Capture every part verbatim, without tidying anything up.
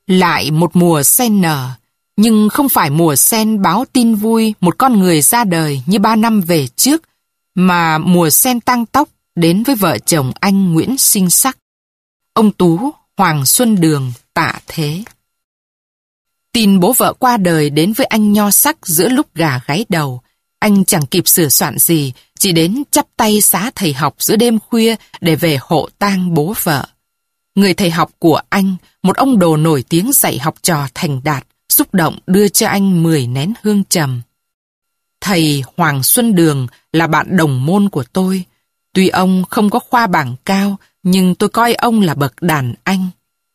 Lại một mùa sen nở, nhưng không phải mùa sen báo tin vui một con người ra đời như ba năm về trước, mà mùa sen tăng tóc đến với vợ chồng anh Nguyễn Sinh Sắc. Ông Tú, Hoàng Xuân Đường, tạ thế. Tin bố vợ qua đời đến với anh Nho Sắc giữa lúc gà gáy đầu. Anh chẳng kịp sửa soạn gì, chỉ đến chắp tay xá thầy học giữa đêm khuya để về hộ tang bố vợ. Người thầy học của anh, một ông đồ nổi tiếng dạy học trò thành đạt, xúc động đưa cho anh mười nén hương trầm. Thầy Hoàng Xuân Đường là bạn đồng môn của tôi. Tuy ông không có khoa bảng cao, nhưng tôi coi ông là bậc đàn anh.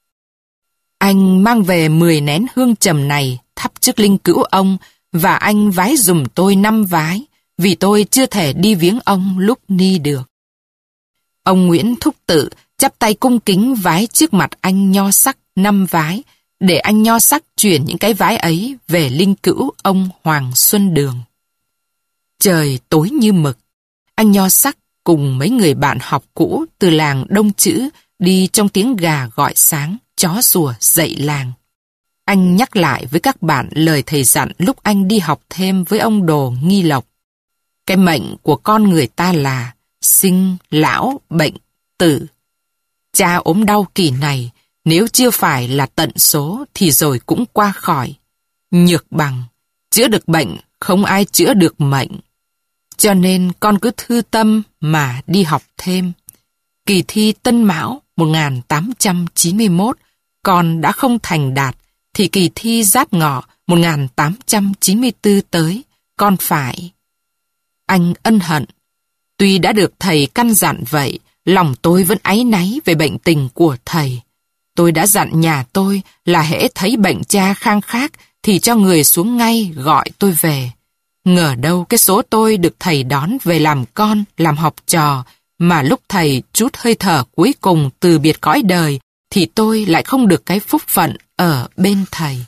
Anh mang về mười nén hương trầm này thắp trước linh cữu ông, và anh vái dùm tôi năm vái, vì tôi chưa thể đi viếng ông lúc ni được. Ông Nguyễn Thúc Tự chắp tay cung kính vái trước mặt anh Nho Sắc năm vái, để anh Nho Sắc chuyển những cái vái ấy về linh cữu ông Hoàng Xuân Đường. Trời tối như mực, anh Nho Sắc cùng mấy người bạn học cũ từ làng Đông Chữ đi trong tiếng gà gọi sáng, chó sủa dậy làng. Anh nhắc lại với các bạn lời thầy dặn lúc anh đi học thêm với ông Đồ Nghi Lộc. Cái mệnh của con người ta là sinh, lão, bệnh, tử. Cha ốm đau kỳ này, nếu chưa phải là tận số thì rồi cũng qua khỏi. Nhược bằng, chữa được bệnh, không ai chữa được mệnh. Cho nên con cứ thư tâm mà đi học thêm. Kỳ thi Tân Mão một nghìn tám trăm chín mươi mốt, con đã không thành đạt, thì kỳ thi Giáp Ngọ một nghìn tám trăm chín mươi tư tới, con phải. Anh ân hận. Tuy đã được thầy căn dặn vậy, lòng tôi vẫn áy náy về bệnh tình của thầy. Tôi đã dặn nhà tôi là hễ thấy bệnh cha khang khác thì cho người xuống ngay gọi tôi về. Ngờ đâu cái số tôi được thầy đón về làm con, làm học trò, mà lúc thầy trút hơi thở cuối cùng từ biệt cõi đời, thì tôi lại không được cái phúc phận ở bên thầy.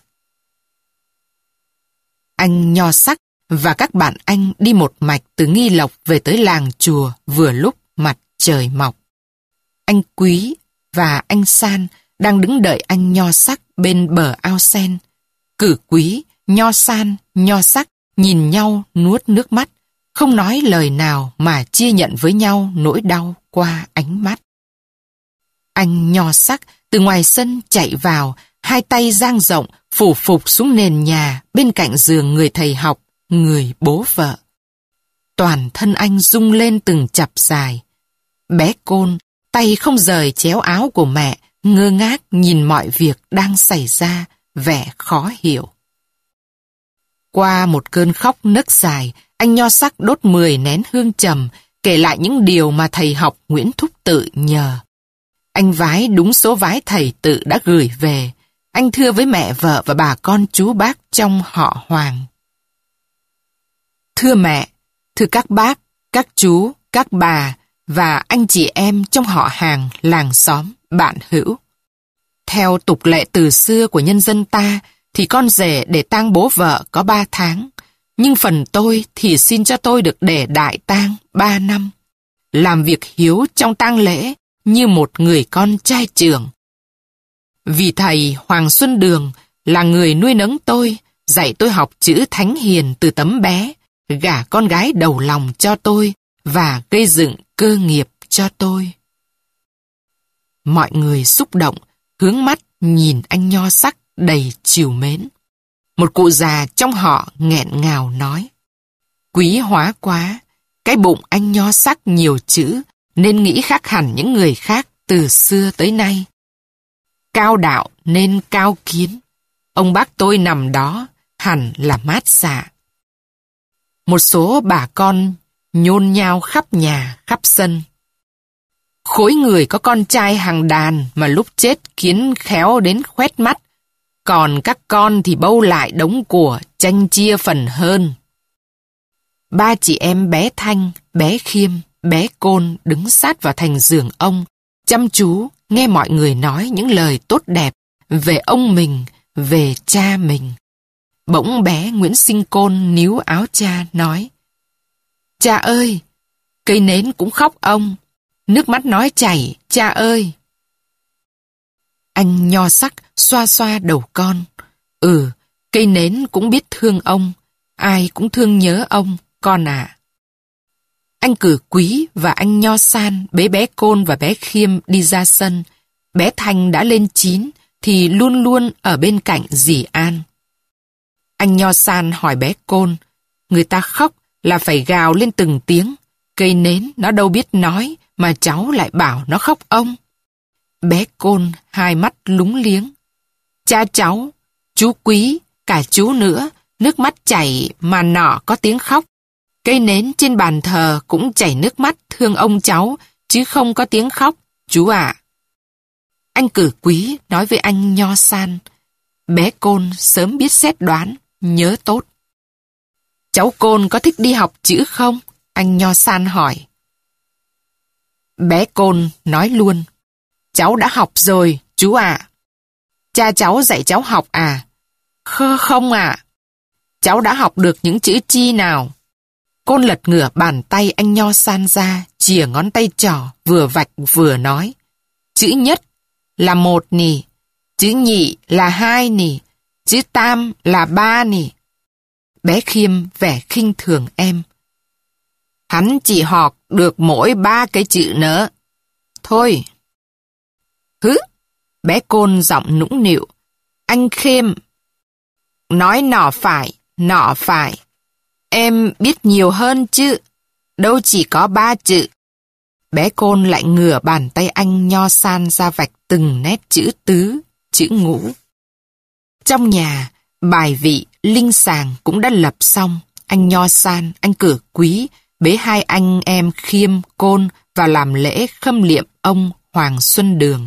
Anh Nho Sắc và các bạn anh đi một mạch từ Nghi Lộc về tới làng chùa vừa lúc mặt trời mọc. Anh Quý và anh San đang đứng đợi anh Nho Sắc bên bờ ao sen. Cử Quý, Nho San, Nho Sắc nhìn nhau nuốt nước mắt, không nói lời nào mà chia nhận với nhau nỗi đau qua ánh mắt. Anh Nho Sắc từ ngoài sân chạy vào, hai tay dang rộng, phủ phục xuống nền nhà bên cạnh giường người thầy học, người bố vợ. Toàn thân anh rung lên từng chập dài. Bé Côn, tay không rời chéo áo của mẹ, ngơ ngác nhìn mọi việc đang xảy ra, vẻ khó hiểu. Qua một cơn khóc nấc dài, anh Nho Sắc đốt mười nén hương trầm, kể lại những điều mà thầy học Nguyễn Thúc Tự nhờ. Anh vái đúng số vái thầy Tự đã gửi về. Anh thưa với mẹ vợ và bà con chú bác trong họ Hoàng. Thưa mẹ, thưa các bác, các chú, các bà và anh chị em trong họ hàng, làng xóm, bạn hữu. Theo tục lệ từ xưa của nhân dân ta, thì con rể để tang bố vợ có ba tháng. Nhưng phần tôi thì xin cho tôi được để đại tang ba năm. Làm việc hiếu trong tang lễ như một người con trai trưởng. Vì thầy Hoàng Xuân Đường là người nuôi nấng tôi, dạy tôi học chữ thánh hiền từ tấm bé, gả con gái đầu lòng cho tôi và gây dựng cơ nghiệp cho tôi. Mọi người xúc động, hướng mắt nhìn anh Nho Sắc đầy trìu mến. Một cụ già trong họ nghẹn ngào nói: Quý hóa quá, cái bụng anh Nho Sắc nhiều chữ, nên nghĩ khác hẳn những người khác từ xưa tới nay. Cao đạo nên cao kiến, ông bác tôi nằm đó hẳn là mát dạ. Một số bà con nhôn nhao khắp nhà khắp sân. Khối người có con trai hàng đàn mà lúc chết kiến khéo đến khoét mắt, còn các con thì bâu lại đống của tranh chia phần hơn. Ba chị em bé Thanh, bé Khiêm, bé Côn đứng sát vào thành giường ông, chăm chú nghe mọi người nói những lời tốt đẹp về ông mình, về cha mình. Bỗng bé Nguyễn Sinh Côn níu áo cha nói: Cha ơi, cây nến cũng khóc ông, nước mắt nói chảy, cha ơi. Anh Nho Sắc xoa xoa đầu con. Ừ, cây nến cũng biết thương ông, ai cũng thương nhớ ông, con à. Anh Cử Quý và anh Nho San bế bé Côn và bé Khiêm đi ra sân. Bé Thanh đã lên chín thì luôn luôn ở bên cạnh dì An. Anh Nho San hỏi bé Côn, người ta khóc là phải gào lên từng tiếng, cây nến nó đâu biết nói mà cháu lại bảo nó khóc ông. Bé Côn hai mắt lúng liếng. Cha cháu, chú Quý, cả chú nữa, nước mắt chảy mà nọ có tiếng khóc. Cây nến trên bàn thờ cũng chảy nước mắt thương ông cháu, chứ không có tiếng khóc, chú ạ. Anh Cử Quý nói với anh Nho San, bé Côn sớm biết xét đoán, nhớ tốt. Cháu Côn có thích đi học chữ không? Anh Nho San hỏi. Bé Côn nói luôn, cháu đã học rồi, chú ạ. Cha cháu dạy cháu học à? Khơ không ạ. Cháu đã học được những chữ chi nào? Côn lật ngửa bàn tay anh Nho San ra, chìa ngón tay trỏ, vừa vạch vừa nói. Chữ nhất là một nì, chữ nhị là hai nì, chữ tam là ba nì. Bé Khiêm vẻ khinh thường em. Hắn chỉ học được mỗi ba cái chữ nữa. Thôi. Hứ, bé Côn giọng nũng nịu. Anh Khiêm, nói nọ phải, nọ phải. Em biết nhiều hơn chứ, đâu chỉ có ba chữ. Bé Côn lại ngửa bàn tay anh Nho San ra vạch từng nét chữ tứ, chữ ngũ. Trong nhà, bài vị, linh sàng cũng đã lập xong. Anh Nho San, anh Cử Quý, bế hai anh em Khiêm, Côn và làm lễ khâm liệm ông Hoàng Xuân Đường.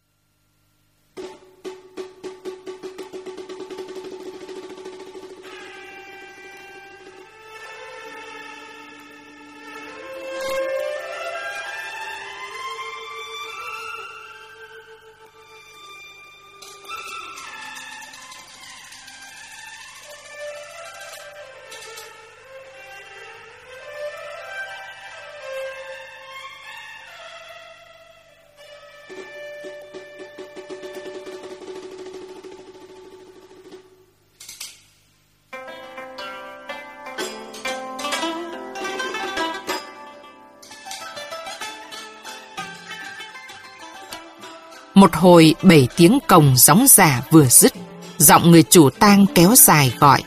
Một hồi bảy tiếng cồng gióng giả vừa dứt, giọng người chủ tang kéo dài gọi.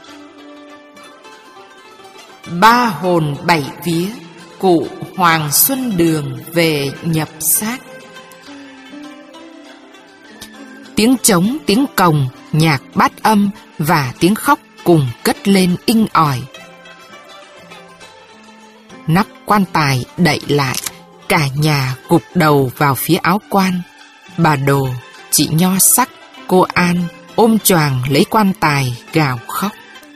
Ba hồn bảy vía, cụ Hoàng Xuân Đường về nhập xác. Tiếng trống, tiếng cồng, nhạc bát âm và tiếng khóc cùng cất lên inh ỏi. Nắp quan tài đậy lại, cả nhà gục đầu vào phía áo quan. Bà Đồ, chị Nho Sắc, cô An ôm choàng lấy quan tài gào khóc.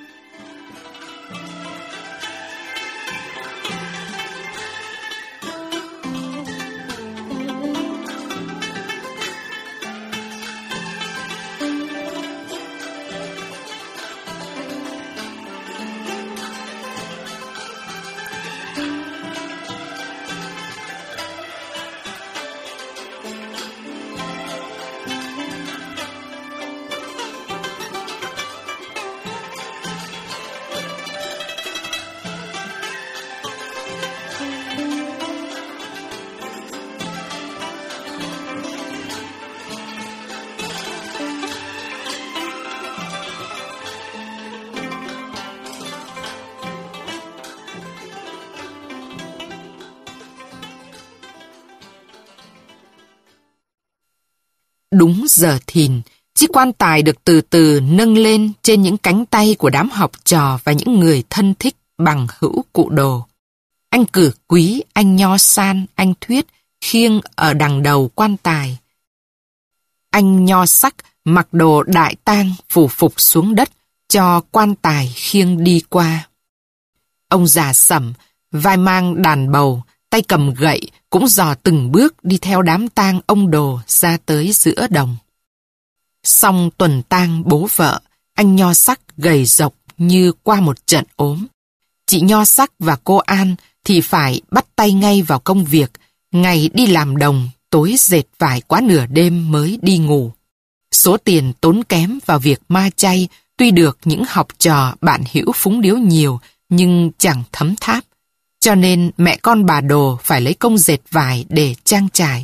Đúng giờ thìn, chiếc quan tài được từ từ nâng lên trên những cánh tay của đám học trò và những người thân thích bằng hữu cụ Đồ. Anh Cử Quý, anh Nho San, anh Thuyết khiêng ở đằng đầu quan tài. Anh Nho Sắc mặc đồ đại tang phủ phục xuống đất cho quan tài khiêng đi qua. Ông già Sẩm, vai mang đàn bầu, tay cầm gậy, cũng dò từng bước đi theo đám tang ông Đồ ra tới giữa đồng. Xong tuần tang bố vợ, anh Nho Sắc gầy rộc như qua một trận ốm. Chị Nho Sắc và cô An thì phải bắt tay ngay vào công việc, ngày đi làm đồng, tối dệt vải quá nửa đêm mới đi ngủ. Số tiền tốn kém vào việc ma chay tuy được những học trò bạn hữu phúng điếu nhiều nhưng chẳng thấm tháp. Cho nên mẹ con bà Đồ phải lấy công dệt vải để trang trải.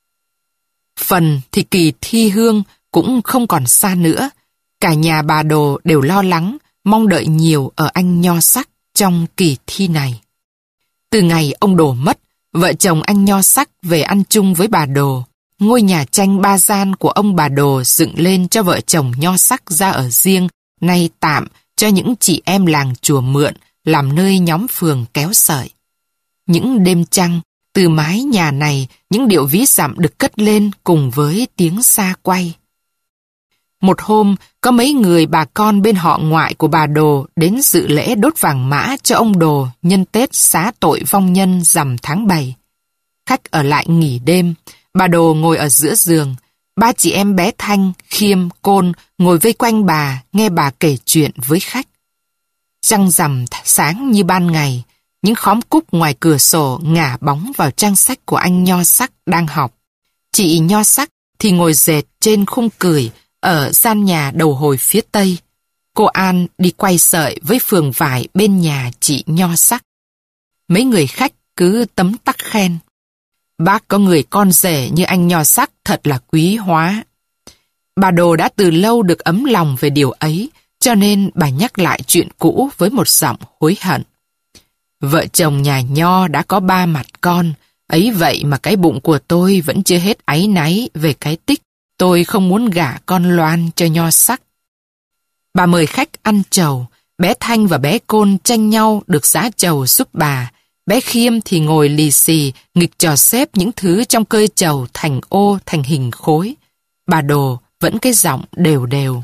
Phần thì kỳ thi hương cũng không còn xa nữa. Cả nhà bà Đồ đều lo lắng, mong đợi nhiều ở anh Nho Sắc trong kỳ thi này. Từ ngày ông Đồ mất, vợ chồng anh Nho Sắc về ăn chung với bà Đồ. Ngôi nhà tranh ba gian của ông bà Đồ dựng lên cho vợ chồng Nho Sắc ra ở riêng, nay tạm cho những chị em làng chùa mượn, làm nơi nhóm phường kéo sợi. Những đêm trăng, từ mái nhà này, những điệu ví dặm được cất lên cùng với tiếng xa quay. Một hôm, có mấy người bà con bên họ ngoại của bà Đồ đến dự lễ đốt vàng mã cho ông Đồ nhân Tết xá tội vong nhân rằm tháng bảy. Khách ở lại nghỉ đêm, bà Đồ ngồi ở giữa giường, ba chị em bé Thanh, Khiêm, Côn ngồi vây quanh bà nghe bà kể chuyện với khách. Trăng rằm sáng như ban ngày, những khóm cúc ngoài cửa sổ ngả bóng vào trang sách của anh Nho Sắc đang học. Chị Nho Sắc thì ngồi dệt trên khung cửi ở gian nhà đầu hồi phía tây. Cô An đi quay sợi với phường vải bên nhà chị Nho Sắc. Mấy người khách cứ tấm tắc khen. Bác có người con rể như anh Nho Sắc thật là quý hóa. Bà Đồ đã từ lâu được ấm lòng về điều ấy, cho nên bà nhắc lại chuyện cũ với một giọng hối hận. Vợ chồng nhà Nho đã có ba mặt con, ấy vậy mà cái bụng của tôi vẫn chưa hết áy náy về cái tích tôi không muốn gả con Loan cho Nho Sắc. Bà mời khách ăn trầu, bé Thanh và bé Côn tranh nhau được giá trầu giúp bà. Bé Khiêm thì ngồi lì xì, nghịch trò xếp những thứ trong cơi trầu thành ô thành hình khối. Bà Đồ vẫn cái giọng đều đều.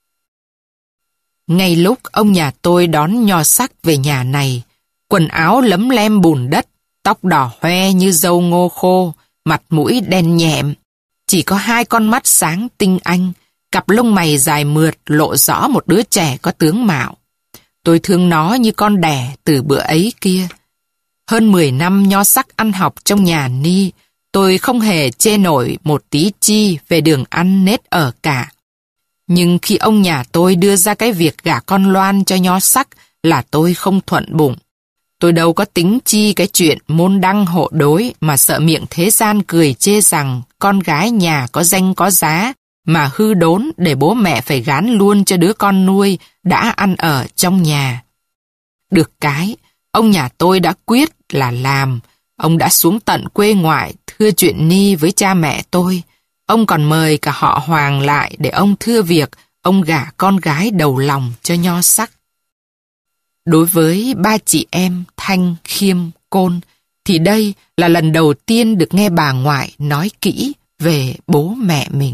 Ngay lúc ông nhà tôi đón Nho Sắc về nhà này, quần áo lấm lem bùn đất, tóc đỏ hoe như dâu ngô khô, mặt mũi đen nhẹm, chỉ có hai con mắt sáng tinh anh, cặp lông mày dài mượt lộ rõ một đứa trẻ có tướng mạo. Tôi thương nó như con đẻ từ bữa ấy kia. Hơn mười năm Nho Sắc ăn học trong nhà Ni, tôi không hề chê nổi một tí chi về đường ăn nết ở cả. Nhưng khi ông nhà tôi đưa ra cái việc gả con Loan cho Nho Sắc là tôi không thuận bụng. Tôi đâu có tính chi cái chuyện môn đăng hộ đối mà sợ miệng thế gian cười chê rằng con gái nhà có danh có giá mà hư đốn để bố mẹ phải gán luôn cho đứa con nuôi đã ăn ở trong nhà. Được cái, ông nhà tôi đã quyết là làm. Ông đã xuống tận quê ngoại thưa chuyện Ni với cha mẹ tôi. Ông còn mời cả họ Hoàng lại để ông thưa việc ông gả con gái đầu lòng cho Nho Sắc. Đối với ba chị em Thanh, Khiêm, Côn thì đây là lần đầu tiên được nghe bà ngoại nói kỹ về bố mẹ mình.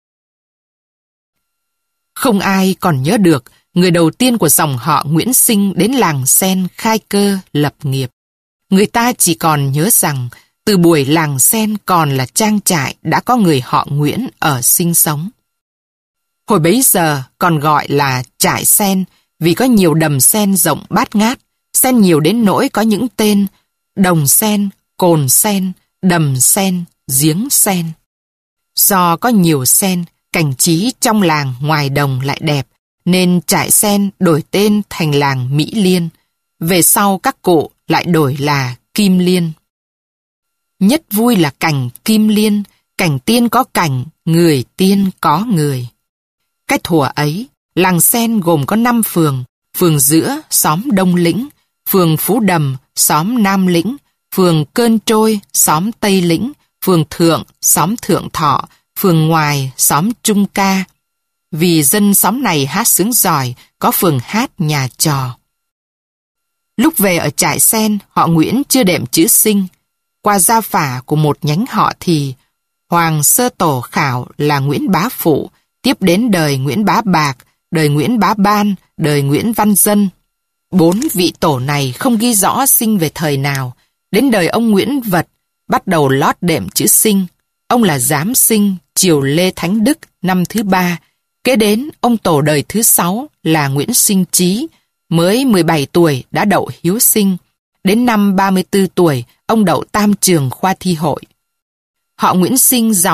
Không ai còn nhớ được người đầu tiên của dòng họ Nguyễn Sinh đến làng Sen khai cơ lập nghiệp. Người ta chỉ còn nhớ rằng từ buổi làng Sen còn là trang trại đã có người họ Nguyễn ở sinh sống. Hồi bấy giờ còn gọi là trại sen vì có nhiều đầm sen rộng bát ngát, sen nhiều đến nỗi có những tên đồng sen, cồn sen, đầm sen, giếng sen. Do có nhiều sen, cảnh trí trong làng ngoài đồng lại đẹp, nên trại sen đổi tên thành làng Mỹ Liên. Về sau các cụ lại đổi là Kim Liên. Nhất vui là cảnh Kim Liên, cảnh tiên có cảnh, người tiên có người. Cái thuở ấy, làng Sen gồm có năm phường, phường giữa, xóm Đông Lĩnh, phường Phú Đầm, xóm Nam Lĩnh, phường Cơn Trôi, xóm Tây Lĩnh, phường Thượng, xóm Thượng Thọ, phường Ngoài, xóm Trung Ca. Vì dân xóm này hát sướng giỏi, có phường hát nhà trò. Lúc về ở trại Sen, họ Nguyễn chưa đệm chữ Sinh. Qua gia phả của một nhánh họ thì Hoàng sơ tổ khảo là Nguyễn Bá Phụ, tiếp đến đời Nguyễn Bá Bạc, đời Nguyễn Bá Ban, đời Nguyễn Văn Dân. Bốn vị tổ này không ghi rõ sinh về thời nào. Đến đời ông Nguyễn Vật, bắt đầu lót đệm chữ Sinh. Ông là giám sinh triều Lê Thánh Đức năm thứ ba. Kế đến ông tổ đời thứ sáu là Nguyễn Sinh Trí, mới mười bảy tuổi đã đậu hiếu sinh. Đến năm ba mươi tư tuổi, ông đậu tam trường khoa thi hội. Họ Nguyễn Sinh giàu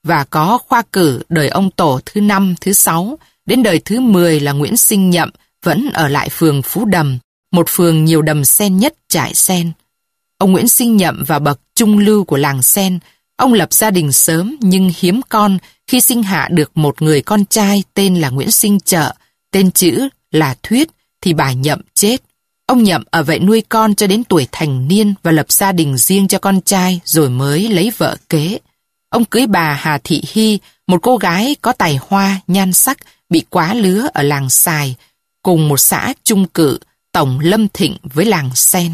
và có khoa cử đời ông tổ thứ năm, thứ sáu, đến đời thứ mười là Nguyễn Sinh Nhậm vẫn ở lại phường Phú Đầm, một phường nhiều đầm sen nhất Trại Sen. Ông Nguyễn Sinh Nhậm và bậc trung lưu của làng Sen, ông lập gia đình sớm nhưng hiếm con khi sinh hạ được một người con trai tên là Nguyễn Sinh Trợ, tên chữ là Thuyết, thì bà Nhậm chết. Ông Nhậm ở vậy nuôi con cho đến tuổi thành niên và lập gia đình riêng cho con trai rồi mới lấy vợ kế. Ông cưới bà Hà Thị Hy, một cô gái có tài hoa, nhan sắc, bị quá lứa ở làng Sài, cùng một xã trung cự, tổng Lâm Thịnh với làng Sen.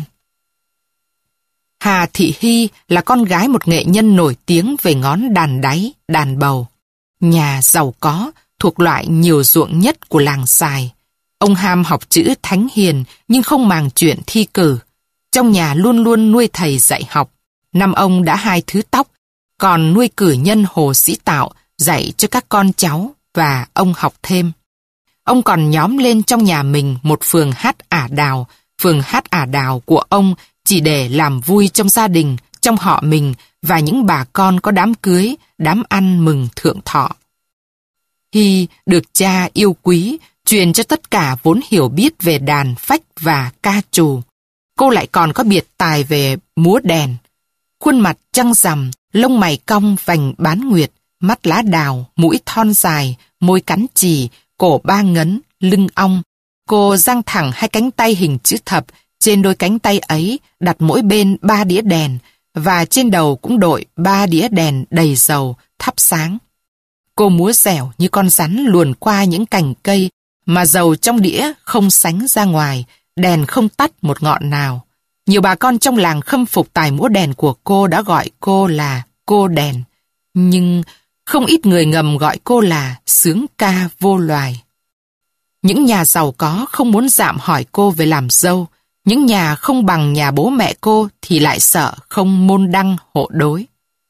Hà Thị Hy là con gái một nghệ nhân nổi tiếng về ngón đàn đáy, đàn bầu. Nhà giàu có, thuộc loại nhiều ruộng nhất của làng Sài. Ông ham học chữ thánh hiền nhưng không màng chuyện thi cử. Trong nhà luôn luôn nuôi thầy dạy học. Năm ông đã hai thứ tóc, còn nuôi cử nhân Hồ Sĩ Tạo dạy cho các con cháu và ông học thêm. Ông còn nhóm lên trong nhà mình một phường hát ả đào. Phường hát ả đào của ông chỉ để làm vui trong gia đình, trong họ mình và những bà con có đám cưới, đám ăn mừng thượng thọ. Hy được cha yêu quý, truyền cho tất cả vốn hiểu biết về đàn phách và ca trù. Cô lại còn có biệt tài về múa đèn. Khuôn mặt trăng rằm, lông mày cong vành bán nguyệt, mắt lá đào, mũi thon dài, môi cắn chì, cổ ba ngấn, lưng ong. Cô dang thẳng hai cánh tay hình chữ thập, trên đôi cánh tay ấy đặt mỗi bên ba đĩa đèn, và trên đầu cũng đội ba đĩa đèn đầy dầu, thắp sáng. Cô múa dẻo như con rắn luồn qua những cành cây, mà dầu trong đĩa không sánh ra ngoài, đèn không tắt một ngọn nào. Nhiều bà con trong làng khâm phục tài múa đèn của cô đã gọi cô là cô đèn, nhưng không ít người ngầm gọi cô là sướng ca vô loài. Những nhà giàu có không muốn dạm hỏi cô về làm dâu, những nhà không bằng nhà bố mẹ cô thì lại sợ không môn đăng hộ đối.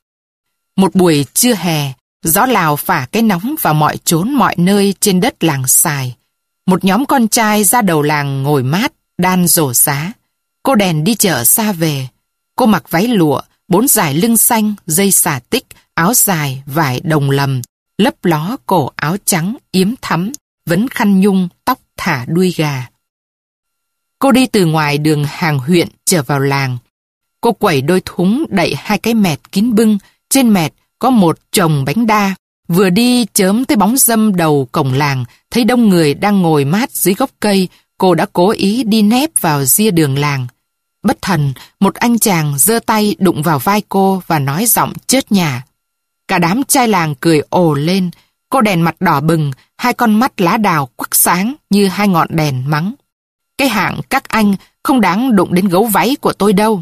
Một buổi trưa hè, gió Lào phả cái nóng vào mọi chốn mọi nơi trên đất làng Sài. Một nhóm con trai ra đầu làng ngồi mát, đan rổ giá. Cô đèn đi chợ xa về. Cô mặc váy lụa, bốn dải lưng xanh, dây xà tích, áo dài, vải đồng lầm, lấp ló cổ áo trắng, yếm thắm, vấn khăn nhung, tóc thả đuôi gà. Cô đi từ ngoài đường hàng huyện trở vào làng. Cô quẩy đôi thúng đậy hai cái mẹt kín bưng, trên mẹt có một chồng bánh đa. Vừa đi chớm tới bóng râm đầu cổng làng, thấy đông người đang ngồi mát dưới gốc cây, cô đã cố ý đi nép vào ria đường làng. Bất thần, một anh chàng giơ tay đụng vào vai cô và nói giọng chớt nhà. Cả đám trai làng cười ồ lên, cô đèn mặt đỏ bừng, hai con mắt lá đào quắc sáng như hai ngọn đèn mắng. Cái hạng các anh không đáng đụng đến gấu váy của tôi đâu.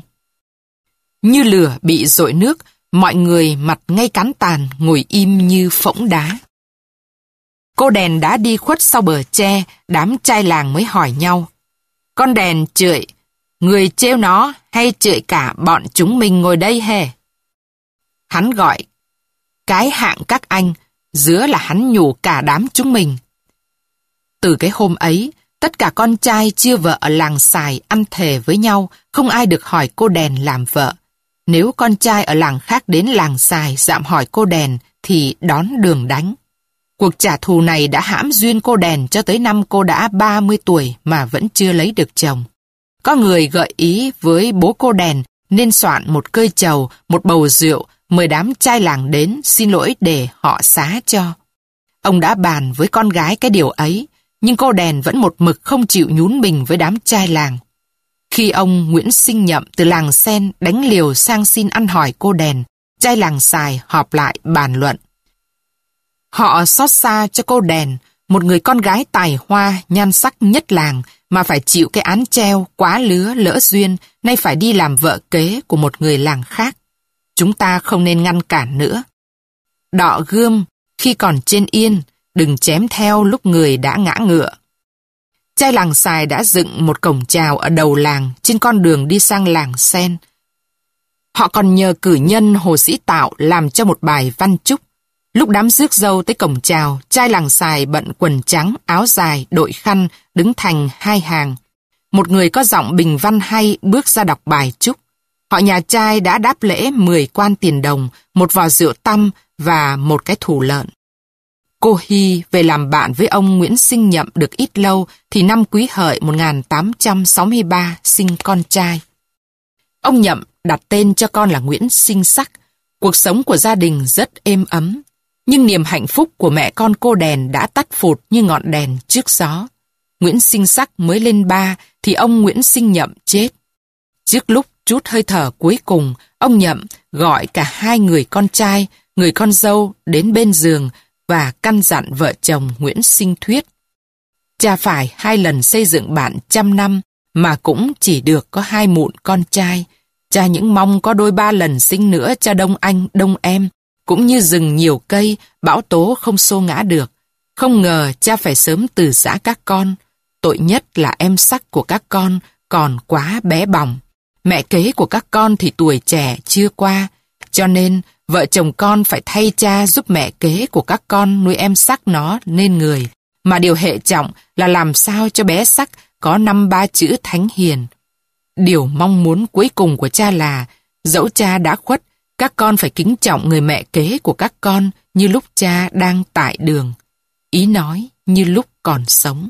Như lửa bị dội nước, mọi người mặt ngay cán tàn ngồi im như phỗng đá. Cô đèn đã đi khuất sau bờ tre, đám trai làng mới hỏi nhau. Con đèn chửi, người trêu nó hay chửi cả bọn chúng mình ngồi đây hề? Hắn gọi, cái hạng các anh, giữa là hắn nhủ cả đám chúng mình. Từ cái hôm ấy, tất cả con trai chưa vợ ở làng Sài ăn thề với nhau, không ai được hỏi cô đèn làm vợ. Nếu con trai ở làng khác đến làng Sài dạm hỏi cô đèn thì đón đường đánh. Cuộc trả thù này đã hãm duyên cô đèn cho tới năm cô đã ba mươi tuổi mà vẫn chưa lấy được chồng. Có người gợi ý với bố cô đèn nên soạn một cơi trầu, một bầu rượu, mời đám trai làng đến xin lỗi để họ xá cho. Ông đã bàn với con gái cái điều ấy, nhưng cô đèn vẫn một mực không chịu nhún mình với đám trai làng. Khi ông Nguyễn Sinh Nhậm từ làng Sen đánh liều sang xin ăn hỏi cô đèn, trai làng Sài họp lại bàn luận. Họ xót xa cho cô đèn, một người con gái tài hoa, nhan sắc nhất làng, mà phải chịu cái án treo quá lứa lỡ duyên, nay phải đi làm vợ kế của một người làng khác. Chúng ta không nên ngăn cản nữa. Đọ gươm khi còn trên yên, đừng chém theo lúc người đã ngã ngựa. Trai làng Sài đã dựng một cổng chào ở đầu làng trên con đường đi sang làng Sen. Họ còn nhờ cử nhân Hồ Sĩ Tạo làm cho một bài văn chúc. Lúc đám rước dâu tới cổng chào, trai làng Sài bận quần trắng, áo dài, đội khăn, đứng thành hai hàng. Một người có giọng bình văn hay bước ra đọc bài chúc. Họ nhà trai đã đáp lễ mười quan tiền đồng, một vò rượu tăm và một cái thù lợn. Cô Hy về làm bạn với ông Nguyễn Sinh Nhậm được ít lâu thì năm Quý Hợi một nghìn tám trăm sáu mươi ba sinh con trai. Ông Nhậm đặt tên cho con là Nguyễn Sinh Sắc. Cuộc sống của gia đình rất êm ấm, nhưng niềm hạnh phúc của mẹ con cô Đèn đã tắt phụt như ngọn đèn trước gió. Nguyễn Sinh Sắc mới lên ba thì ông Nguyễn Sinh Nhậm chết. Trước lúc trút hơi thở cuối cùng, ông Nhậm gọi cả hai người con trai, người con dâu đến bên giường và căn dặn vợ chồng Nguyễn Sinh Thuyết. Cha phải hai lần xây dựng bạn trăm năm mà cũng chỉ được có hai mụn con trai. Cha những mong có đôi ba lần sinh nữa cho đông anh đông em, cũng như rừng nhiều cây, bão tố không xô ngã được. Không ngờ cha phải sớm từ giã các con. Tội nhất là em Sắc của các con còn quá bé bỏng. Mẹ kế của các con thì tuổi trẻ chưa qua, cho nên vợ chồng con phải thay cha giúp mẹ kế của các con nuôi em Sắc nó nên người. Mà điều hệ trọng là làm sao cho bé Sắc có năm ba chữ thánh hiền. Điều mong muốn cuối cùng của cha là, dẫu cha đã khuất, các con phải kính trọng người mẹ kế của các con như lúc cha đang tại đường. Ý nói như lúc còn sống.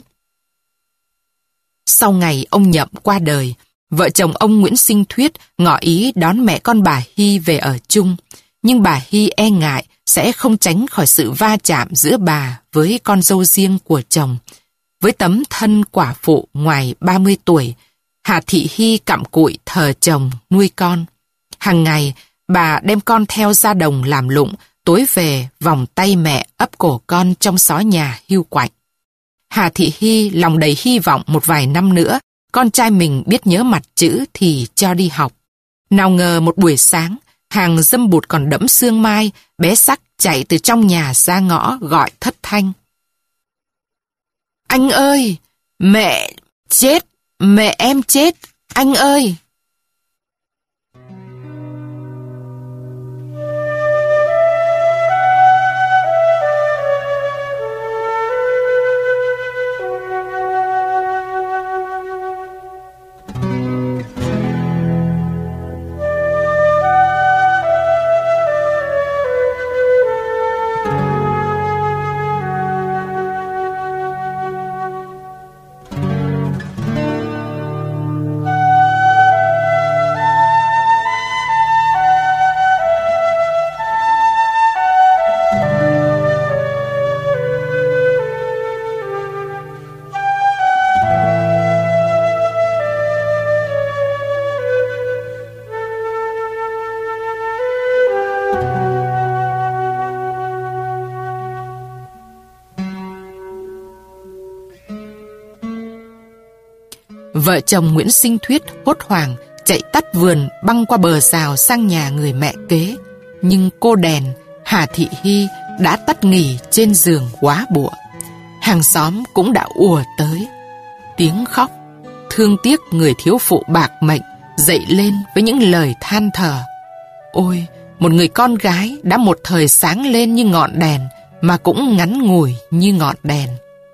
Sau ngày ông Nhậm qua đời, vợ chồng ông Nguyễn Sinh Thuyết ngỏ ý đón mẹ con bà Hy về ở chung, nhưng bà Hy e ngại sẽ không tránh khỏi sự va chạm giữa bà với con dâu riêng của chồng. Với tấm thân quả phụ ngoài ba mươi tuổi, Hà Thị Hy cặm cụi thờ chồng nuôi con. Hàng ngày, bà đem con theo ra đồng làm lụng, tối về vòng tay mẹ ấp cổ con trong xó nhà hiu quạnh. Hà Thị Hy lòng đầy hy vọng một vài năm nữa, con trai mình biết nhớ mặt chữ thì cho đi học. Nào ngờ một buổi sáng, hàng dâm bụt còn đẫm sương mai, bé Sắc chạy từ trong nhà ra ngõ gọi thất thanh. Anh ơi! Mẹ chết! Mẹ em chết! Anh ơi! Vợ chồng Nguyễn Sinh Thuyết hốt hoảng chạy tắt vườn băng qua bờ rào sang nhà người mẹ kế. Nhưng cô Đèn, Hà Thị Hy đã tắt nghỉ trên giường quá bụa. Hàng xóm cũng đã ùa tới. Tiếng khóc, thương tiếc người thiếu phụ bạc mệnh dậy lên với những lời than thở. Ôi, một người con gái đã một thời sáng lên như ngọn đèn mà cũng ngắn ngủi như ngọn đèn.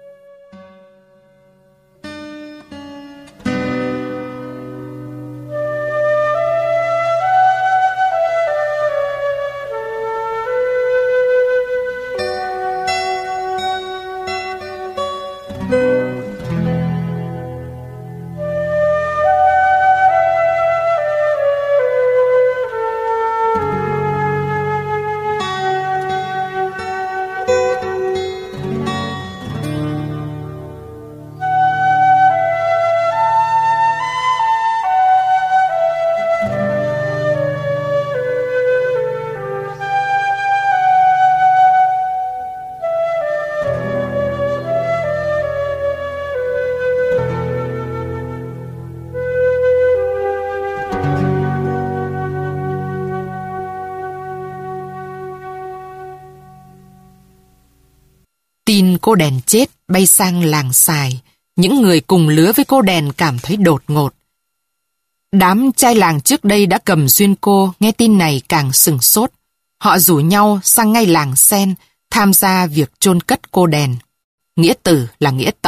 Tin cô Đèn chết bay sang làng Sài. Những người cùng lứa với cô Đèn cảm thấy đột ngột. Đám trai làng trước đây đã cầm duyên cô nghe tin này càng sửng sốt. Họ rủ nhau sang ngay làng Sen tham gia việc chôn cất cô Đèn. Nghĩa tử là nghĩa tận,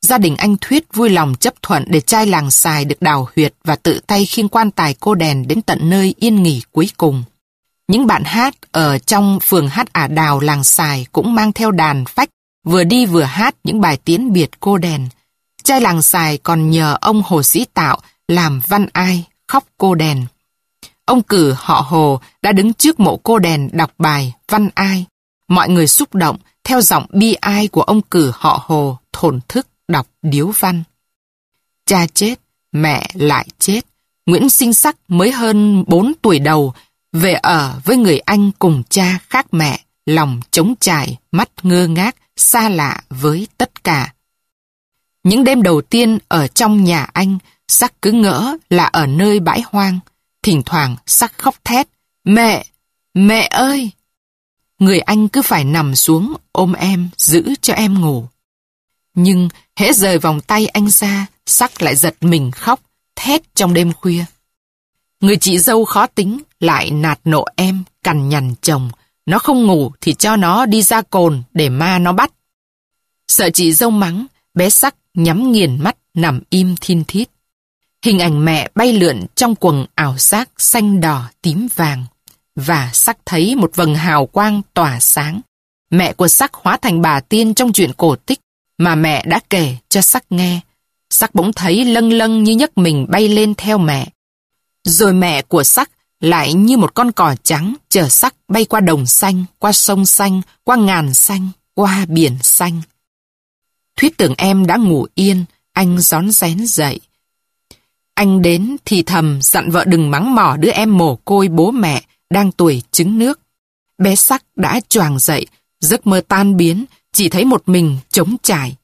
Gia đình anh Thuyết vui lòng chấp thuận để trai làng Sài được đào huyệt và tự tay khiêng quan tài cô đèn đến tận nơi yên nghỉ cuối cùng. Những bạn hát ở trong phường hát ả đào làng Sài cũng mang theo đàn phách, vừa đi vừa hát những bài tiễn biệt cô đèn. Trai làng Sài còn nhờ ông Hồ Sĩ Tạo làm văn ai khóc cô đèn. Ông cử họ Hồ đã đứng trước mộ cô đèn đọc bài văn ai. Mọi người xúc động theo giọng bi ai của ông cử họ Hồ thổn thức đọc điếu văn. Cha chết, mẹ lại chết. Nguyễn Sinh Sắc mới hơn bốn tuổi đầu, về ở với người anh cùng cha khác mẹ, lòng trống trải, mắt ngơ ngác, xa lạ với tất cả. Những đêm đầu tiên ở trong nhà anh, Sắc cứ ngỡ là ở nơi bãi hoang. Thỉnh thoảng Sắc khóc thét, mẹ, mẹ ơi! Người anh cứ phải nằm xuống ôm em, giữ cho em ngủ. Nhưng hễ rời vòng tay anh ra, Sắc lại giật mình khóc, thét trong đêm khuya. Người chị dâu khó tính lại nạt nộ em, cằn nhằn chồng. Nó không ngủ thì cho nó đi ra cồn để ma nó bắt. Sợ chị dâu mắng, bé Sắc nhắm nghiền mắt nằm im thin thít. Hình ảnh mẹ bay lượn trong quầng ảo giác xanh đỏ tím vàng. Và Sắc thấy một vầng hào quang tỏa sáng. Mẹ của Sắc hóa thành bà tiên trong chuyện cổ tích mà mẹ đã kể cho Sắc nghe. Sắc bỗng thấy lâng lâng như nhấc mình bay lên theo mẹ. Rồi mẹ của Sắc lại như một con cò trắng chở Sắc bay qua đồng xanh, qua sông xanh, qua ngàn xanh, qua biển xanh. Thuyết tưởng em đã ngủ yên, anh rón rén dậy. Anh đến thì thầm dặn vợ đừng mắng mỏ đứa em mồ côi bố mẹ đang tuổi trứng nước. Bé Sắc đã choàng dậy, giấc mơ tan biến, chỉ thấy một mình trống trải.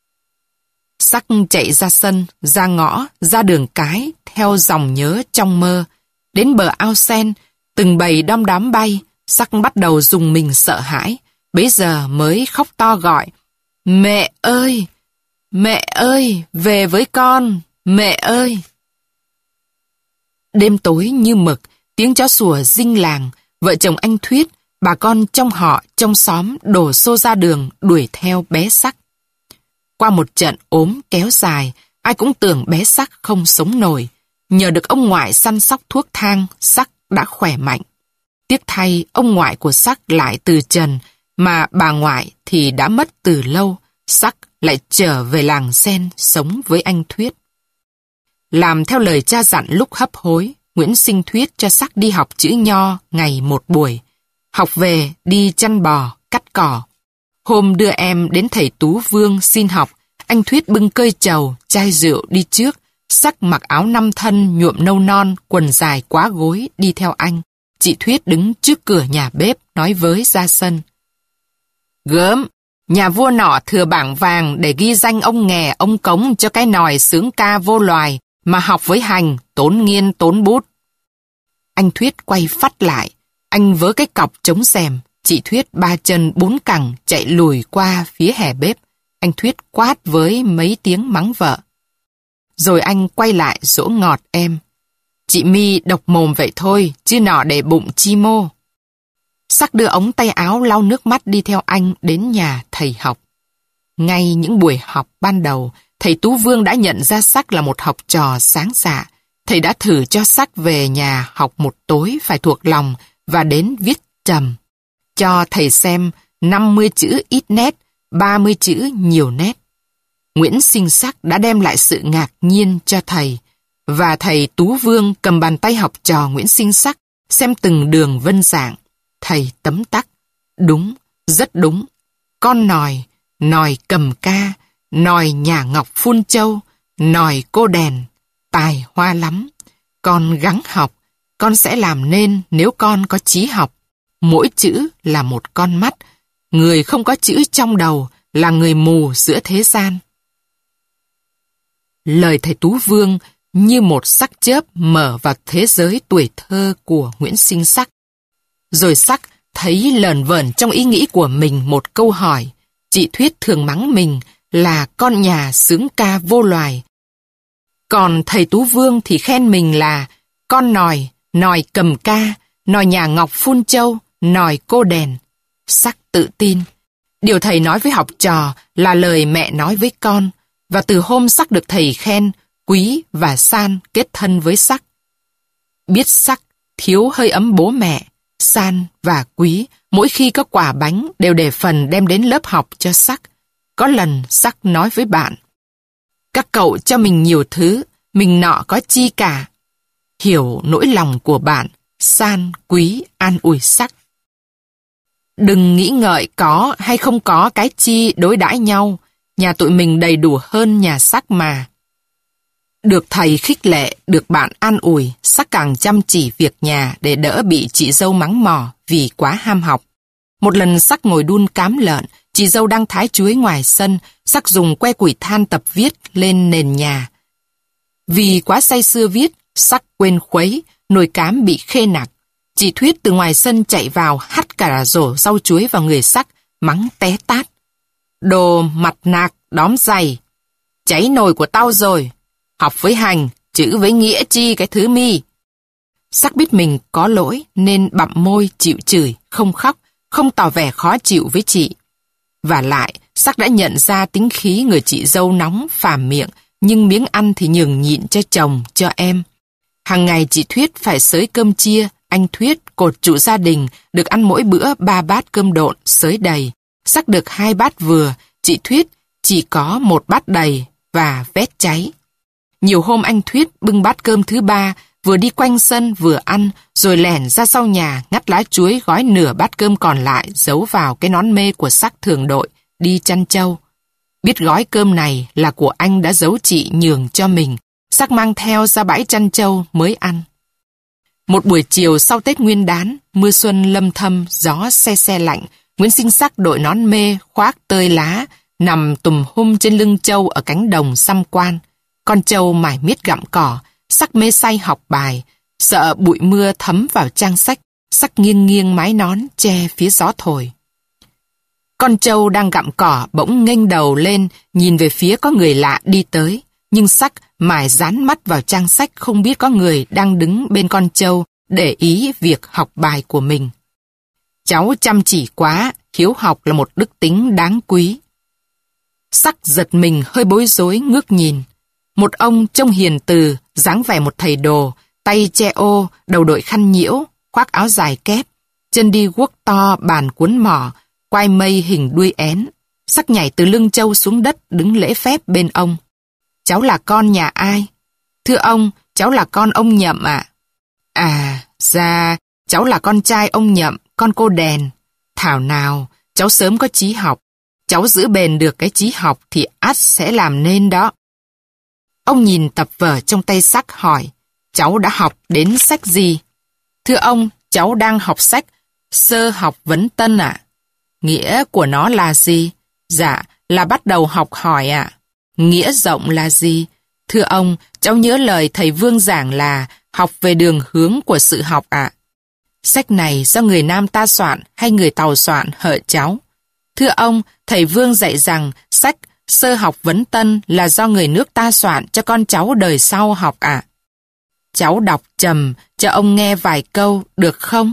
Sắc chạy ra sân, ra ngõ, ra đường cái, theo dòng nhớ trong mơ. Đến bờ ao sen, từng bầy đom đóm bay, Sắc bắt đầu rùng mình sợ hãi. Bấy giờ mới khóc to gọi, mẹ ơi, mẹ ơi, về với con, mẹ ơi. Đêm tối như mực, tiếng chó sủa rinh làng, vợ chồng anh Thuyết, bà con trong họ, trong xóm đổ xô ra đường đuổi theo bé Sắc. Qua một trận ốm kéo dài, ai cũng tưởng bé Sắc không sống nổi. Nhờ được ông ngoại săn sóc thuốc thang, Sắc đã khỏe mạnh. Tiếc thay, ông ngoại của Sắc lại từ trần, mà bà ngoại thì đã mất từ lâu. Sắc lại trở về làng sen sống với anh Thuyết. Làm theo lời cha dặn lúc hấp hối, Nguyễn Sinh Thuyết cho Sắc đi học chữ nho ngày một buổi. Học về đi chăn bò, cắt cỏ. Hôm đưa em đến thầy Tú Vương xin học, anh Thuyết bưng cơi trầu, chai rượu đi trước. Sắc mặc áo năm thân nhuộm nâu non, quần dài quá gối đi theo anh. Chị Thuyết đứng trước cửa nhà bếp nói với ra sân. Gớm, nhà vua nọ thừa bảng vàng để ghi danh ông nghè ông cống cho cái nòi sướng ca vô loài, mà học với hành, tốn nghiên tốn bút. Anh Thuyết quay phắt lại, anh vớ cái cọc chống rèm, chị Thuyết ba chân bốn cẳng chạy lùi qua phía hè bếp. Anh Thuyết quát với mấy tiếng mắng vợ. Rồi anh quay lại dỗ ngọt em. Chị My độc mồm vậy thôi, chứ nọ để bụng chi mô. Sắc đưa ống tay áo lau nước mắt đi theo anh đến nhà thầy học. Ngay những buổi học ban đầu, thầy Tú Vương đã nhận ra Sắc là một học trò sáng dạ. Thầy đã thử cho Sắc về nhà học một tối phải thuộc lòng và đến viết trầm. Cho thầy xem năm mươi chữ ít nét, ba mươi chữ nhiều nét. Nguyễn Sinh Sắc đã đem lại sự ngạc nhiên cho thầy, và thầy Tú Vương cầm bàn tay học trò Nguyễn Sinh Sắc, xem từng đường vân dạng. Thầy tấm tắc, đúng, rất đúng. Con nòi, nòi cầm ca, nòi nhà ngọc phun châu, nòi cô đèn, tài hoa lắm. Con gắng học, con sẽ làm nên nếu con có chí học. Mỗi chữ là một con mắt, người không có chữ trong đầu là người mù giữa thế gian. Lời thầy Tú Vương như một sắc chớp mở vào thế giới tuổi thơ của Nguyễn Sinh Sắc. Rồi Sắc thấy lờn vờn trong ý nghĩ của mình một câu hỏi. Chị Thuyết thường mắng mình là con nhà sướng ca vô loài. Còn thầy Tú Vương thì khen mình là con nòi, nòi cầm ca, nòi nhà ngọc phun châu, nòi cô đèn. Sắc tự tin. Điều thầy nói với học trò là lời mẹ nói với con. Và từ hôm Sắc được thầy khen, Quý và San kết thân với Sắc. Biết Sắc thiếu hơi ấm bố mẹ, San và Quý mỗi khi có quả bánh đều để phần đem đến lớp học cho Sắc. Có lần Sắc nói với bạn: các cậu cho mình nhiều thứ, mình nọ có chi cả. Hiểu nỗi lòng của bạn, San, Quý an ủi Sắc. Đừng nghĩ ngợi có hay không có cái chi đối đãi nhau, nhà tụi mình đầy đủ hơn nhà Sắc mà. Được thầy khích lệ, được bạn an ủi, Sắc càng chăm chỉ việc nhà để đỡ bị chị dâu mắng mỏ vì quá ham học. Một lần Sắc ngồi đun cám lợn, chị dâu đang thái chuối ngoài sân, Sắc dùng que củi than tập viết lên nền nhà. Vì quá say sưa viết, Sắc quên khuấy, nồi cám bị khê nặc. Chị Thuyết từ ngoài sân chạy vào hắt cả rổ rau chuối vào người Sắc, mắng té tát. Đồ mặt nạc, đóm giày. Cháy nồi của tao rồi. Học với hành, chữ với nghĩa chi cái thứ mi. Sắc biết mình có lỗi nên bặm môi chịu chửi, không khóc, không tỏ vẻ khó chịu với chị. Và lại, Sắc đã nhận ra tính khí người chị dâu nóng, phàm miệng, nhưng miếng ăn thì nhường nhịn cho chồng, cho em. Hàng ngày chị Thuyết phải xới cơm chia, anh Thuyết, cột trụ gia đình, được ăn mỗi bữa ba bát cơm độn, xới đầy. Sắc được hai bát vừa, chị Thuyết chỉ có một bát đầy và vét cháy. Nhiều hôm anh Thuyết bưng bát cơm thứ ba, vừa đi quanh sân vừa ăn, rồi lẻn ra sau nhà ngắt lá chuối gói nửa bát cơm còn lại giấu vào cái nón mê của Sắc thường đội, đi chăn trâu. Biết gói cơm này là của anh đã giấu chị nhường cho mình, Sắc mang theo ra bãi chăn trâu mới ăn. Một buổi chiều sau Tết Nguyên Đán, mưa xuân lâm thâm, gió se se lạnh, Nguyễn Sinh Sắc đội nón mê, khoác tơi lá, nằm tùm hum trên lưng trâu ở cánh đồng xăm quan. Con trâu mải miết gặm cỏ, Sắc mê say học bài, sợ bụi mưa thấm vào trang sách, Sắc nghiêng nghiêng mái nón che phía gió thổi. Con trâu đang gặm cỏ bỗng nghênh đầu lên, nhìn về phía có người lạ đi tới, nhưng Sắc mải dán mắt vào trang sách không biết có người đang đứng bên con trâu để ý việc học bài của mình. Cháu chăm chỉ quá, hiếu học là một đức tính đáng quý. Sắc giật mình hơi bối rối ngước nhìn. Một ông trông hiền từ, dáng vẻ một thầy đồ, tay che ô, đầu đội khăn nhiễu, khoác áo dài kép, chân đi guốc to bàn cuốn mỏ, quai mây hình đuôi én. Sắc nhảy từ lưng trâu xuống đất đứng lễ phép bên ông. Cháu là con nhà ai? Thưa ông, cháu là con ông Nhậm ạ. À. à, ra, cháu là con trai ông Nhậm, con cô Đèn. Thảo nào, cháu sớm có chí học. Cháu giữ bền được cái chí học thì ắt sẽ làm nên đó. Ông nhìn tập vở trong tay Sắc hỏi, cháu đã học đến sách gì? Thưa ông, cháu đang học sách Sơ học vấn tân ạ. À? Nghĩa của nó là gì? Dạ, là bắt đầu học hỏi ạ. À? Nghĩa rộng là gì? Thưa ông, cháu nhớ lời thầy Vương giảng là học về đường hướng của sự học ạ. À? Sách này do người Nam ta soạn hay người Tàu soạn hợ cháu? Thưa ông, thầy Vương dạy rằng sách Sơ học vấn tân là do người nước ta soạn cho con cháu đời sau học ạ. À? Cháu đọc trầm cho ông nghe vài câu được không?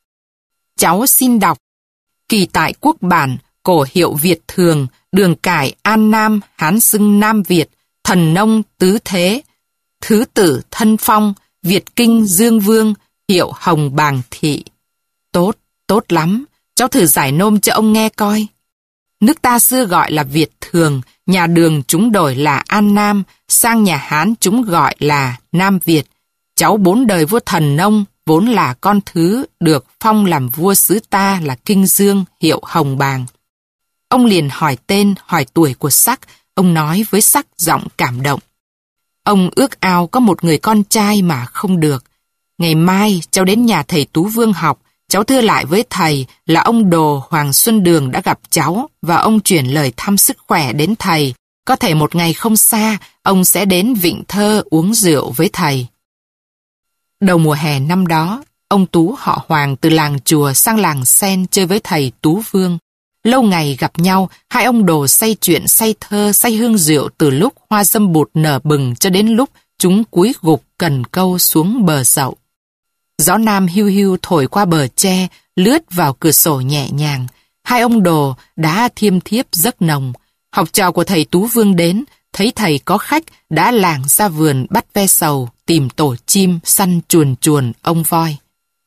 Cháu xin đọc. Kỳ tại quốc bản, cổ hiệu Việt Thường, đường cải An Nam, Hán xưng Nam Việt, thần nông tứ thế, thứ tử thân phong, Việt kinh Dương Vương, hiệu Hồng Bàng Thị. Tốt, tốt lắm, cháu thử giải nôm cho ông nghe coi. Nước ta xưa gọi là Việt Thường, nhà Đường chúng đổi là An Nam, sang nhà Hán chúng gọi là Nam Việt. Cháu bốn đời vua thần nông, vốn là con thứ, được phong làm vua xứ ta là Kinh Dương, hiệu Hồng Bàng. Ông liền hỏi tên, hỏi tuổi của Sắc, ông nói với Sắc giọng cảm động. Ông ước ao có một người con trai mà không được. Ngày mai cháu đến nhà thầy Tú Vương học, cháu thưa lại với thầy là ông Đồ Hoàng Xuân Đường đã gặp cháu và ông chuyển lời thăm sức khỏe đến thầy. Có thể một ngày không xa, ông sẽ đến Vịnh Thơ uống rượu với thầy. Đầu mùa hè năm đó, ông Tú họ Hoàng từ làng chùa sang làng Sen chơi với thầy Tú Vương. Lâu ngày gặp nhau, hai ông Đồ say chuyện, say thơ, say hương rượu từ lúc hoa dâm bụt nở bừng cho đến lúc chúng cúi gục cần câu xuống bờ dậu. Gió nam hiu hiu thổi qua bờ tre, lướt vào cửa sổ nhẹ nhàng. Hai ông Đồ đã thiêm thiếp giấc nồng. Học trò của thầy Tú Vương đến, thấy thầy có khách đã lảng ra vườn bắt ve sầu, tìm tổ chim, săn chuồn chuồn ông voi.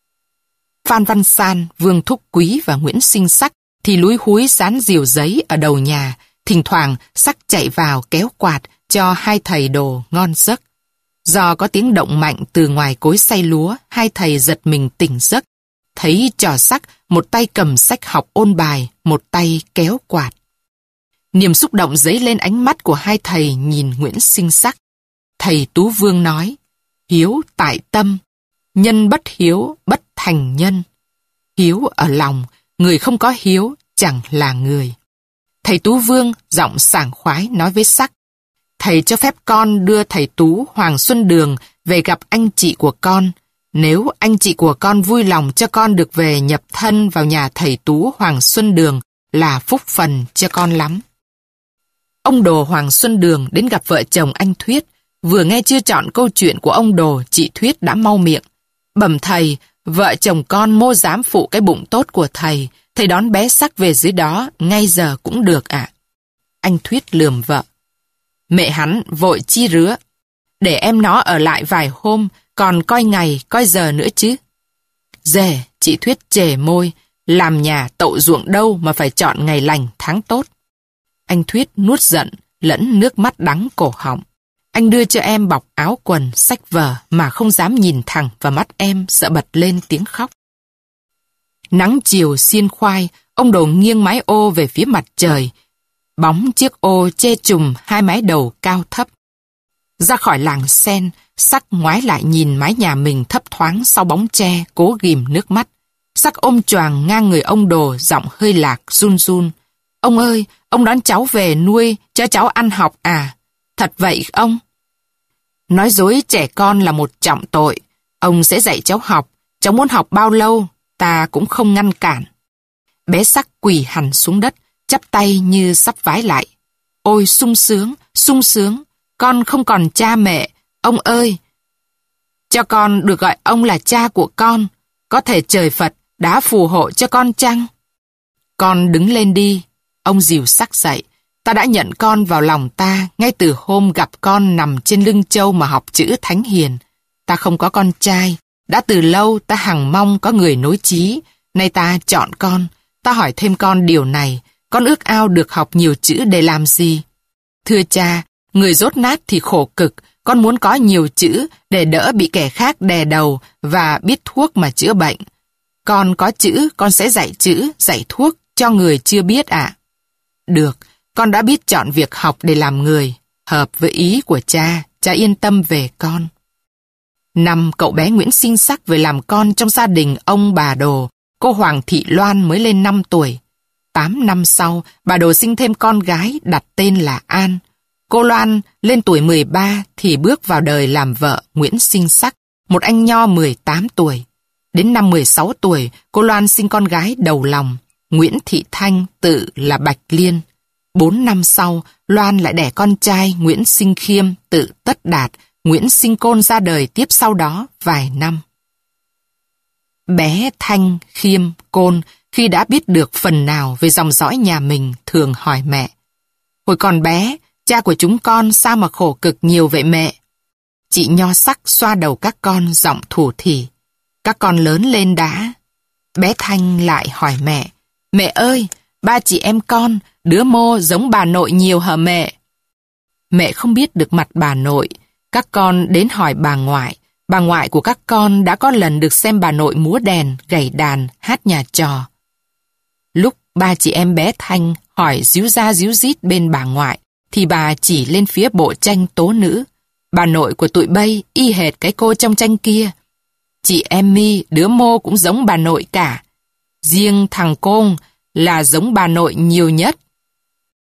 Phan Văn San, Vương Thúc Quý và Nguyễn Sinh Sắc thì lúi húi dán diều giấy ở đầu nhà, thỉnh thoảng Sắc chạy vào kéo quạt cho hai thầy đồ ngon giấc. Do có tiếng động mạnh từ ngoài cối xay lúa, hai thầy giật mình tỉnh giấc, thấy trò Sắc một tay cầm sách học ôn bài, một tay kéo quạt. Niềm xúc động dấy lên ánh mắt của hai thầy nhìn Nguyễn Sinh Sắc. Thầy Tú Vương nói, hiếu tại tâm, nhân bất hiếu bất thành nhân. Hiếu ở lòng, người không có hiếu chẳng là người. Thầy Tú Vương giọng sảng khoái nói với Sắc, thầy cho phép con đưa thầy Tú Hoàng Xuân Đường về gặp anh chị của con. Nếu anh chị của con vui lòng cho con được về nhập thân vào nhà thầy Tú Hoàng Xuân Đường là phúc phần cho con lắm. Ông đồ Hoàng Xuân Đường đến gặp vợ chồng anh Thuyết, vừa nghe chưa chọn câu chuyện của ông đồ, chị Thuyết đã mau miệng. Bẩm thầy, vợ chồng con mô dám phụ cái bụng tốt của thầy, thầy đón bé Sắc về dưới đó, ngay giờ cũng được ạ. Anh Thuyết lườm vợ. Mẹ hắn vội chi rứa, để em nó ở lại vài hôm, còn coi ngày, coi giờ nữa chứ. Dè, chị Thuyết chề môi, làm nhà tậu ruộng đâu mà phải chọn ngày lành tháng tốt. Anh Thuyết nuốt giận, lẫn nước mắt đắng cổ họng. Anh đưa cho em bọc áo quần, sách vở mà không dám nhìn thẳng vào mắt em, sợ bật lên tiếng khóc. Nắng chiều xiên khoai, ông đồ nghiêng mái ô về phía mặt trời. Bóng chiếc ô che trùm hai mái đầu cao thấp. Ra khỏi làng sen, Sắc ngoái lại nhìn mái nhà mình thấp thoáng sau bóng tre, cố ghìm nước mắt. Sắc ôm choàng ngang người ông đồ, giọng hơi lạc, run run. Ông ơi, ông đón cháu về nuôi, cho cháu ăn học à? Thật vậy ông? Nói dối trẻ con là một trọng tội. Ông sẽ dạy cháu học. Cháu muốn học bao lâu, ta cũng không ngăn cản. Bé Sắc quỳ hẳn xuống đất, chắp tay như sắp vái lại. Ôi sung sướng, sung sướng, con không còn cha mẹ. Ông ơi, cho con được gọi ông là cha của con. Có thể trời Phật đã phù hộ cho con chăng? Con đứng lên đi. Ông dìu Sắc dậy. Ta đã nhận con vào lòng ta ngay từ hôm gặp con nằm trên lưng trâu mà học chữ thánh hiền. Ta không có con trai. Đã từ lâu ta hằng mong có người nối chí. Nay ta chọn con. Ta hỏi thêm con điều này. Con ước ao được học nhiều chữ để làm gì? Thưa cha, người dốt nát thì khổ cực. Con muốn có nhiều chữ để đỡ bị kẻ khác đè đầu và biết thuốc mà chữa bệnh. Con có chữ, con sẽ dạy chữ, dạy thuốc cho người chưa biết ạ. Được, con đã biết chọn việc học để làm người. Hợp với ý của cha, cha yên tâm về con. Năm cậu bé Nguyễn Sinh Sắc về làm con trong gia đình ông bà Đồ, cô Hoàng Thị Loan mới lên năm tuổi. Tám năm sau, bà Đồ sinh thêm con gái đặt tên là An. Cô Loan lên tuổi mười ba thì bước vào đời làm vợ Nguyễn Sinh Sắc, một anh nho mười tám tuổi. Đến năm mười sáu tuổi, cô Loan sinh con gái đầu lòng, Nguyễn Thị Thanh tự là Bạch Liên. Bốn năm sau, Loan lại đẻ con trai Nguyễn Sinh Khiêm tự Tất Đạt, Nguyễn Sinh Côn ra đời tiếp sau đó vài năm. Bé Thanh, Khiêm, Côn khi đã biết được phần nào về dòng dõi nhà mình thường hỏi mẹ. Hồi còn bé, cha của chúng con sao mà khổ cực nhiều vậy mẹ? Chị Nho Sắc xoa đầu các con giọng thủ thỉ. Các con lớn lên đã. Bé Thanh lại hỏi mẹ. Mẹ ơi, ba chị em con, đứa mô giống bà nội nhiều hả mẹ? Mẹ không biết được mặt bà nội. Các con đến hỏi bà ngoại. Bà ngoại của các con đã có lần được xem bà nội múa đèn, gảy đàn, hát nhà trò. Lúc ba chị em bé Thanh hỏi díu ra díu dít bên bà ngoại, thì bà chỉ lên phía bộ tranh tố nữ. Bà nội của tụi bay y hệt cái cô trong tranh kia. Chị em mi, đứa mô cũng giống bà nội cả. Riêng thằng Côn là giống bà nội nhiều nhất.